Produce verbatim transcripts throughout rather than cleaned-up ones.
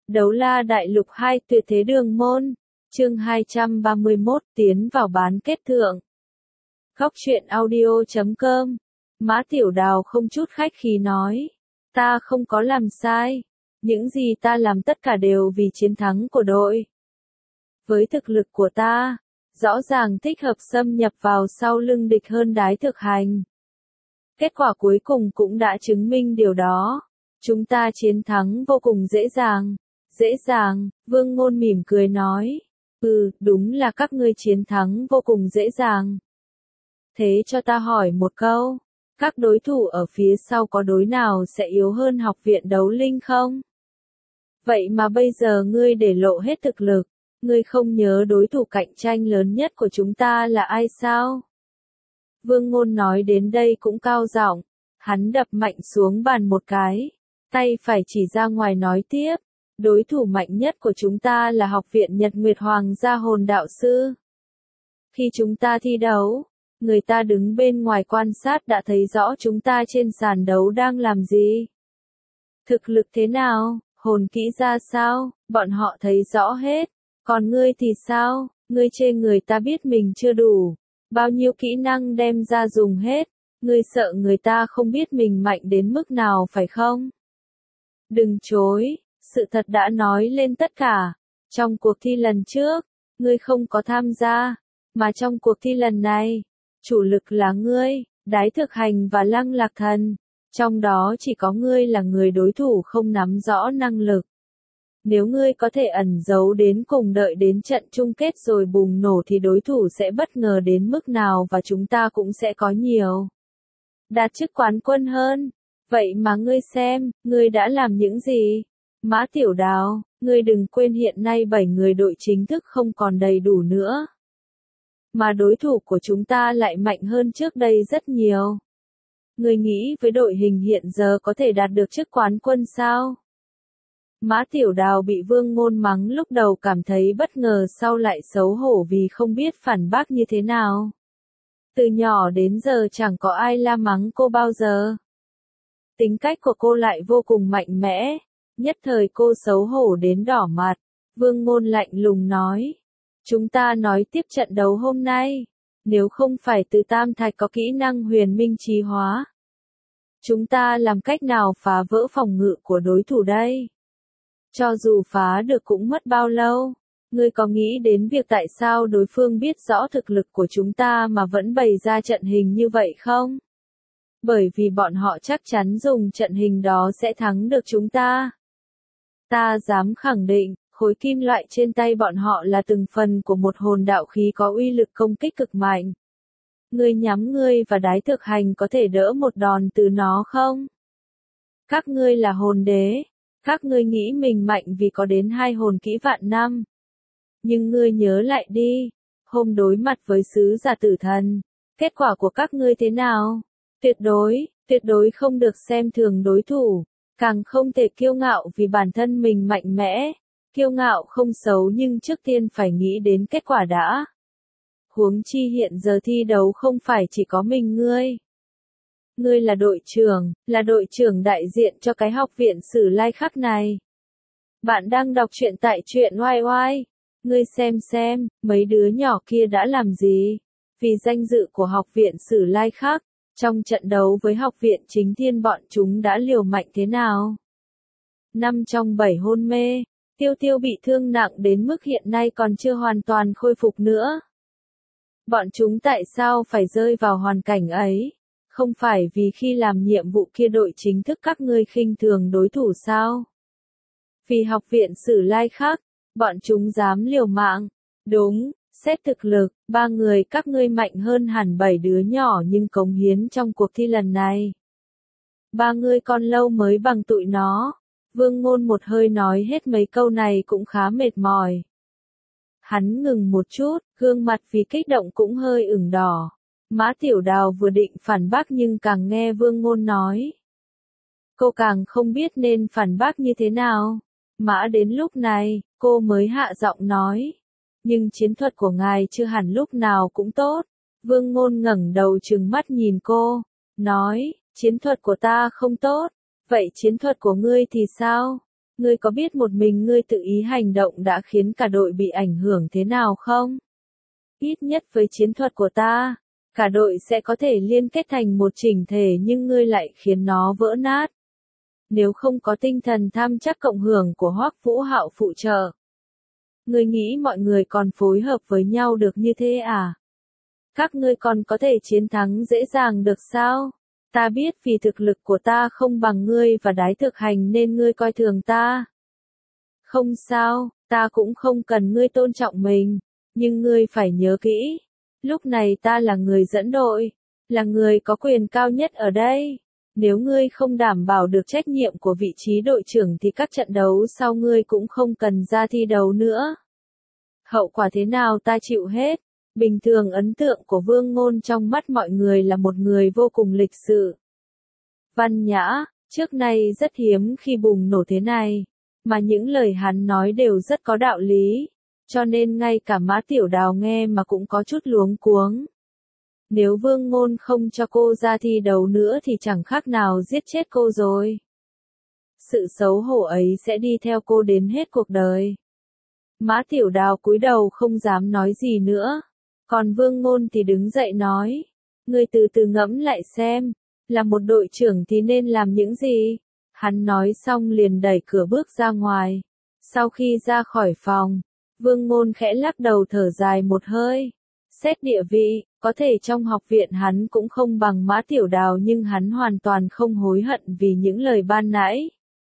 Đấu la đại lục hai tuyệt thế đường môn, chương hai trăm ba mươi mốt tiến vào bán kết thượng. Góc truyện audio chấm com, Mã Tiểu Đào không chút khách khí nói, ta không có làm sai, những gì ta làm tất cả đều vì chiến thắng của đội. Với thực lực của ta, rõ ràng thích hợp xâm nhập vào sau lưng địch hơn Đái Thực Hành. Kết quả cuối cùng cũng đã chứng minh điều đó. Chúng ta chiến thắng vô cùng dễ dàng. Dễ dàng, Vương Ngôn mỉm cười nói. Ừ, đúng là các ngươi chiến thắng vô cùng dễ dàng. Thế cho ta hỏi một câu. Các đối thủ ở phía sau có đối nào sẽ yếu hơn học viện đấu linh không? Vậy mà bây giờ ngươi để lộ hết thực lực. Ngươi không nhớ đối thủ cạnh tranh lớn nhất của chúng ta là ai sao? Vương Ngôn nói đến đây cũng cao giọng, hắn đập mạnh xuống bàn một cái, tay phải chỉ ra ngoài nói tiếp, đối thủ mạnh nhất của chúng ta là học viện Nhật Nguyệt Hoàng gia hồn đạo sư. Khi chúng ta thi đấu, người ta đứng bên ngoài quan sát đã thấy rõ chúng ta trên sàn đấu đang làm gì. Thực lực thế nào, hồn kỹ ra sao, bọn họ thấy rõ hết, còn ngươi thì sao, ngươi chê người ta biết mình chưa đủ. Bao nhiêu kỹ năng đem ra dùng hết, ngươi sợ người ta không biết mình mạnh đến mức nào phải không? Đừng chối, sự thật đã nói lên tất cả. Trong cuộc thi lần trước, ngươi không có tham gia, mà trong cuộc thi lần này, chủ lực là ngươi, Đái Thực Hành và Lăng Lạc Thần. Trong đó chỉ có ngươi là người đối thủ không nắm rõ năng lực. Nếu ngươi có thể ẩn giấu đến cùng đợi đến trận chung kết rồi bùng nổ thì đối thủ sẽ bất ngờ đến mức nào và chúng ta cũng sẽ có nhiều đạt chức quán quân hơn. Vậy mà ngươi xem, ngươi đã làm những gì? Mã Tiểu Đào, ngươi đừng quên hiện nay bảy người đội chính thức không còn đầy đủ nữa. Mà đối thủ của chúng ta lại mạnh hơn trước đây rất nhiều. Ngươi nghĩ với đội hình hiện giờ có thể đạt được chức quán quân sao? Mã Tiểu Đào bị Vương Ngôn mắng lúc đầu cảm thấy bất ngờ, sau lại xấu hổ vì không biết phản bác như thế nào. Từ nhỏ đến giờ chẳng có ai la mắng cô bao giờ. Tính cách của cô lại vô cùng mạnh mẽ, nhất thời cô xấu hổ đến đỏ mặt. Vương Ngôn lạnh lùng nói, chúng ta nói tiếp trận đấu hôm nay, nếu không phải từ Tam Thạch có kỹ năng huyền minh trì hóa, chúng ta làm cách nào phá vỡ phòng ngự của đối thủ đây? Cho dù phá được cũng mất bao lâu? Ngươi có nghĩ đến việc tại sao đối phương biết rõ thực lực của chúng ta mà vẫn bày ra trận hình như vậy không? Bởi vì bọn họ chắc chắn dùng trận hình đó sẽ thắng được chúng ta. Ta dám khẳng định, khối kim loại trên tay bọn họ là từng phần của một hồn đạo khí có uy lực công kích cực mạnh. Ngươi nhắm ngươi và Đái Thực Hành có thể đỡ một đòn từ nó không? Các ngươi là hồn đế. Các ngươi nghĩ mình mạnh vì có đến hai hồn kỹ vạn năm. Nhưng ngươi nhớ lại đi, hôm đối mặt với sứ giả tử thần, kết quả của các ngươi thế nào? Tuyệt đối, tuyệt đối không được xem thường đối thủ, càng không thể kiêu ngạo vì bản thân mình mạnh mẽ. Kiêu ngạo không xấu nhưng trước tiên phải nghĩ đến kết quả đã. Huống chi hiện giờ thi đấu không phải chỉ có mình ngươi. Ngươi là đội trưởng, là đội trưởng đại diện cho cái học viện Sử Lai Khắc này. Bạn đang đọc truyện tại truyện oai oai. Ngươi xem xem, mấy đứa nhỏ kia đã làm gì? Vì danh dự của học viện Sử Lai Khắc, trong trận đấu với học viện Chính Thiên bọn chúng đã liều mạnh thế nào? Năm trong bảy hôn mê, Tiêu Tiêu bị thương nặng đến mức hiện nay còn chưa hoàn toàn khôi phục nữa. Bọn chúng tại sao phải rơi vào hoàn cảnh ấy? Không phải vì khi làm nhiệm vụ kia đội chính thức các ngươi khinh thường đối thủ sao? Vì học viện Sử Lai Khắc, bọn chúng dám liều mạng. Đúng, xét thực lực, ba người các ngươi mạnh hơn hẳn bảy đứa nhỏ nhưng cống hiến trong cuộc thi lần này. Ba ngươi còn lâu mới bằng tụi nó. Vương Ngôn một hơi nói hết mấy câu này cũng khá mệt mỏi. Hắn ngừng một chút, gương mặt vì kích động cũng hơi ửng đỏ. Mã Tiểu Đào vừa định phản bác nhưng càng nghe Vương Ngôn nói, cô càng không biết nên phản bác như thế nào. Mã đến lúc này, cô mới hạ giọng nói, nhưng chiến thuật của ngài chưa hẳn lúc nào cũng tốt. Vương Ngôn ngẩng đầu trừng mắt nhìn cô, nói, chiến thuật của ta không tốt, vậy chiến thuật của ngươi thì sao? Ngươi có biết một mình ngươi tự ý hành động đã khiến cả đội bị ảnh hưởng thế nào không? Ít nhất với chiến thuật của ta, cả đội sẽ có thể liên kết thành một chỉnh thể nhưng ngươi lại khiến nó vỡ nát. Nếu không có tinh thần tham chắc cộng hưởng của Hoắc Vũ Hạo phụ trợ, ngươi nghĩ mọi người còn phối hợp với nhau được như thế à? Các ngươi còn có thể chiến thắng dễ dàng được sao? Ta biết vì thực lực của ta không bằng ngươi và Đái Thực Hành nên ngươi coi thường ta. Không sao, ta cũng không cần ngươi tôn trọng mình, nhưng ngươi phải nhớ kỹ, lúc này ta là người dẫn đội, là người có quyền cao nhất ở đây. Nếu ngươi không đảm bảo được trách nhiệm của vị trí đội trưởng thì các trận đấu sau ngươi cũng không cần ra thi đấu nữa. Hậu quả thế nào ta chịu hết. Bình thường ấn tượng của Vương Ngôn trong mắt mọi người là một người vô cùng lịch sự, văn nhã, trước nay rất hiếm khi bùng nổ thế này, mà những lời hắn nói đều rất có đạo lý, cho nên ngay cả Mã Tiểu Đào nghe mà cũng có chút luống cuống. Nếu Vương Ngôn không cho cô ra thi đấu nữa thì chẳng khác nào giết chết cô rồi. Sự xấu hổ ấy sẽ đi theo cô đến hết cuộc đời. Mã Tiểu Đào cúi đầu không dám nói gì nữa. Còn Vương Ngôn thì đứng dậy nói, ngươi từ từ ngẫm lại xem, là một đội trưởng thì nên làm những gì? Hắn nói xong liền đẩy cửa bước ra ngoài. Sau khi ra khỏi phòng, Vương Ngôn khẽ lắc đầu thở dài một hơi. Xét địa vị, có thể trong học viện hắn cũng không bằng Mã Tiểu Đào nhưng hắn hoàn toàn không hối hận vì những lời ban nãy.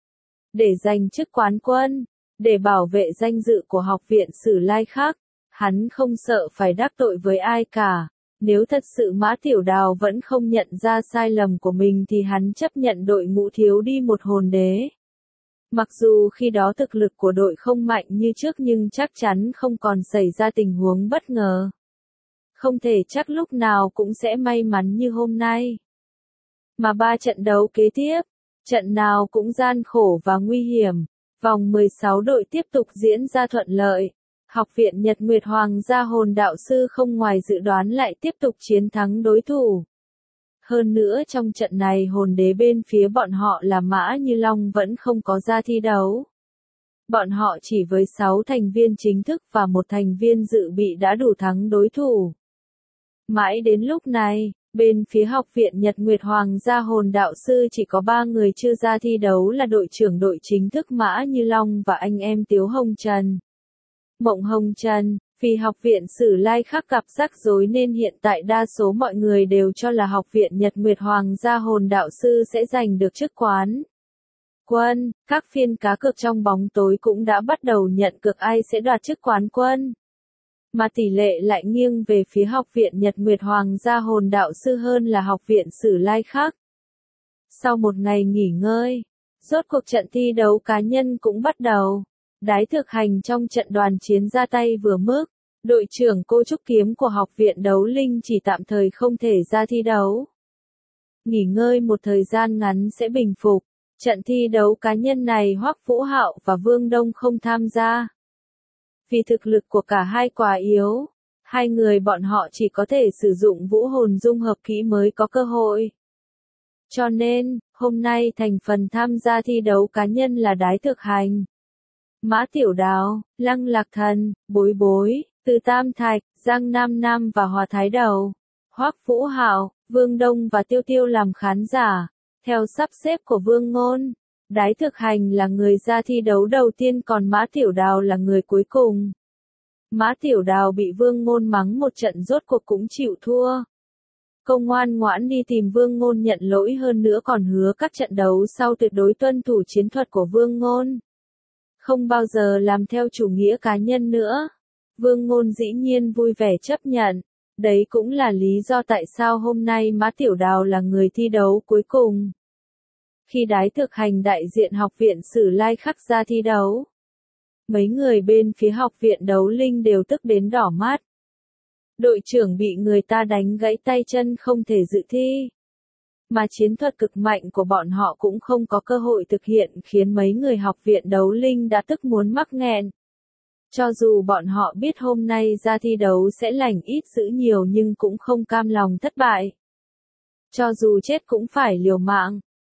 Để giành chức quán quân, để bảo vệ danh dự của học viện Sử Lai Khắc, hắn không sợ phải đắc tội với ai cả. Nếu thật sự Mã Tiểu Đào vẫn không nhận ra sai lầm của mình thì hắn chấp nhận đội ngũ thiếu đi một hồn đế. Mặc dù khi đó thực lực của đội không mạnh như trước nhưng chắc chắn không còn xảy ra tình huống bất ngờ. Không thể chắc lúc nào cũng sẽ may mắn như hôm nay. Mà ba trận đấu kế tiếp, trận nào cũng gian khổ và nguy hiểm. Vòng mười sáu đội tiếp tục diễn ra thuận lợi. Học viện Nhật Nguyệt Hoàng gia Hồn Đạo Sư không ngoài dự đoán lại tiếp tục chiến thắng đối thủ. Hơn nữa trong trận này hồn đế bên phía bọn họ là Mã Như Long vẫn không có ra thi đấu. Bọn họ chỉ với sáu thành viên chính thức và một thành viên dự bị đã đủ thắng đối thủ. Mãi đến lúc này, bên phía học viện Nhật Nguyệt Hoàng gia Hồn Đạo Sư chỉ có ba người chưa ra thi đấu là đội trưởng đội chính thức Mã Như Long và anh em Tiếu Hồng Trần. Mộng Hồng Trần, vì học viện Sử Lai Khắc gặp rắc rối nên hiện tại đa số mọi người đều cho là học viện Nhật Nguyệt Hoàng gia Hồn Đạo Sư sẽ giành được chức quán quân. Các phiên cá cược trong bóng tối cũng đã bắt đầu nhận cược ai sẽ đoạt chức quán quân. Mà tỷ lệ lại nghiêng về phía học viện Nhật Nguyệt Hoàng gia Hồn Đạo Sư hơn là học viện Sử Lai Khắc. Sau một ngày nghỉ ngơi, rốt cuộc trận thi đấu cá nhân cũng bắt đầu. Đái Thực Hành trong trận đoàn chiến ra tay vừa mức, đội trưởng Cô Trúc Kiếm của học viện Đấu Linh chỉ tạm thời không thể ra thi đấu. Nghỉ ngơi một thời gian ngắn sẽ bình phục, trận thi đấu cá nhân này Hoắc Vũ Hạo và Vương Đông không tham gia. Vì thực lực của cả hai quá yếu, hai người bọn họ chỉ có thể sử dụng vũ hồn dung hợp kỹ mới có cơ hội. Cho nên, hôm nay thành phần tham gia thi đấu cá nhân là Đái Thực Hành, Mã Tiểu Đào, Lăng Lạc Thần, Bối Bối, Từ Tam Thạch, Giang Nam Nam và Hòa Thái Đầu, Hoắc Vũ Hạo, Vương Đông và Tiêu Tiêu làm khán giả. Theo sắp xếp của Vương Ngôn, Đái Thực Hành là người ra thi đấu đầu tiên còn Mã Tiểu Đào là người cuối cùng. Mã Tiểu Đào bị Vương Ngôn mắng một trận rốt cuộc cũng chịu thua. Cô ngoan ngoãn đi tìm Vương Ngôn nhận lỗi hơn nữa còn hứa các trận đấu sau tuyệt đối tuân thủ chiến thuật của Vương Ngôn. Không bao giờ làm theo chủ nghĩa cá nhân nữa. Vương Ngôn dĩ nhiên vui vẻ chấp nhận. Đấy cũng là lý do tại sao hôm nay Mã Tiểu Đào là người thi đấu cuối cùng. Khi Đái Thực Hành đại diện học viện Sử Lai Khắc ra thi đấu, mấy người bên phía học viện Đấu Linh đều tức đến đỏ mắt. Đội trưởng bị người ta đánh gãy tay chân không thể dự thi. Mà chiến thuật cực mạnh của bọn họ cũng không có cơ hội thực hiện khiến mấy người học viện Đấu Linh đã tức muốn mắc nghẹn. Cho dù bọn họ biết hôm nay ra thi đấu sẽ lành ít dữ nhiều nhưng cũng không cam lòng thất bại. Cho dù chết cũng phải liều mạng. S,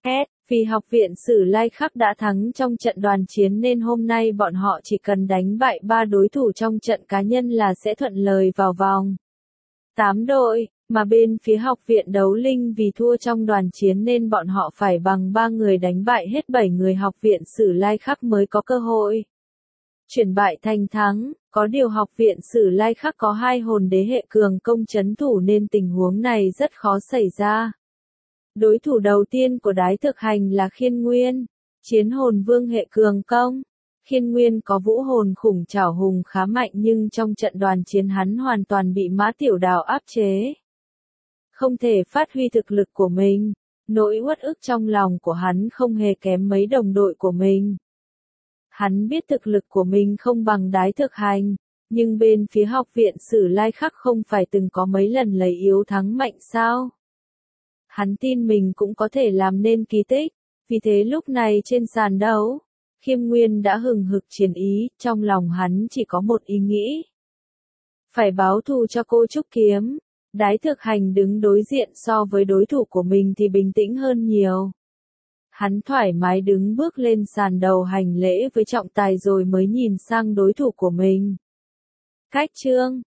Vì học viện Sử Lai Khắc đã thắng trong trận đoàn chiến nên hôm nay bọn họ chỉ cần đánh bại ba đối thủ trong trận cá nhân là sẽ thuận lợi vào vòng tám đội, mà bên phía học viện Đấu Linh vì thua trong đoàn chiến nên bọn họ phải bằng ba người đánh bại hết bảy người học viện Sử Lai Khắc mới có cơ hội chuyển bại thành thắng. Có điều học viện Sử Lai Khắc có hai hồn đế hệ cường công trấn thủ nên tình huống này rất khó xảy ra. Đối thủ đầu tiên của Đái Thực Hành là Khiên Nguyên, chiến hồn vương hệ cường công. Khiên Nguyên có vũ hồn khủng trảo hùng khá mạnh nhưng trong trận đoàn chiến hắn hoàn toàn bị Mã Tiểu Đào áp chế. Không thể phát huy thực lực của mình, nỗi uất ức trong lòng của hắn không hề kém mấy đồng đội của mình. Hắn biết thực lực của mình không bằng Đái Thực Hành, nhưng bên phía học viện Sử Lai Khắc không phải từng có mấy lần lấy yếu thắng mạnh sao? Hắn tin mình cũng có thể làm nên kỳ tích, vì thế lúc này trên sàn đấu, Khiêm Nguyên đã hừng hực chiến ý, trong lòng hắn chỉ có một ý nghĩ. Phải báo thù cho cô Trúc Kiếm. Đái Thực Hành đứng đối diện so với đối thủ của mình thì bình tĩnh hơn nhiều. Hắn thoải mái đứng bước lên sàn đầu hành lễ với trọng tài rồi mới nhìn sang đối thủ của mình. Cách chương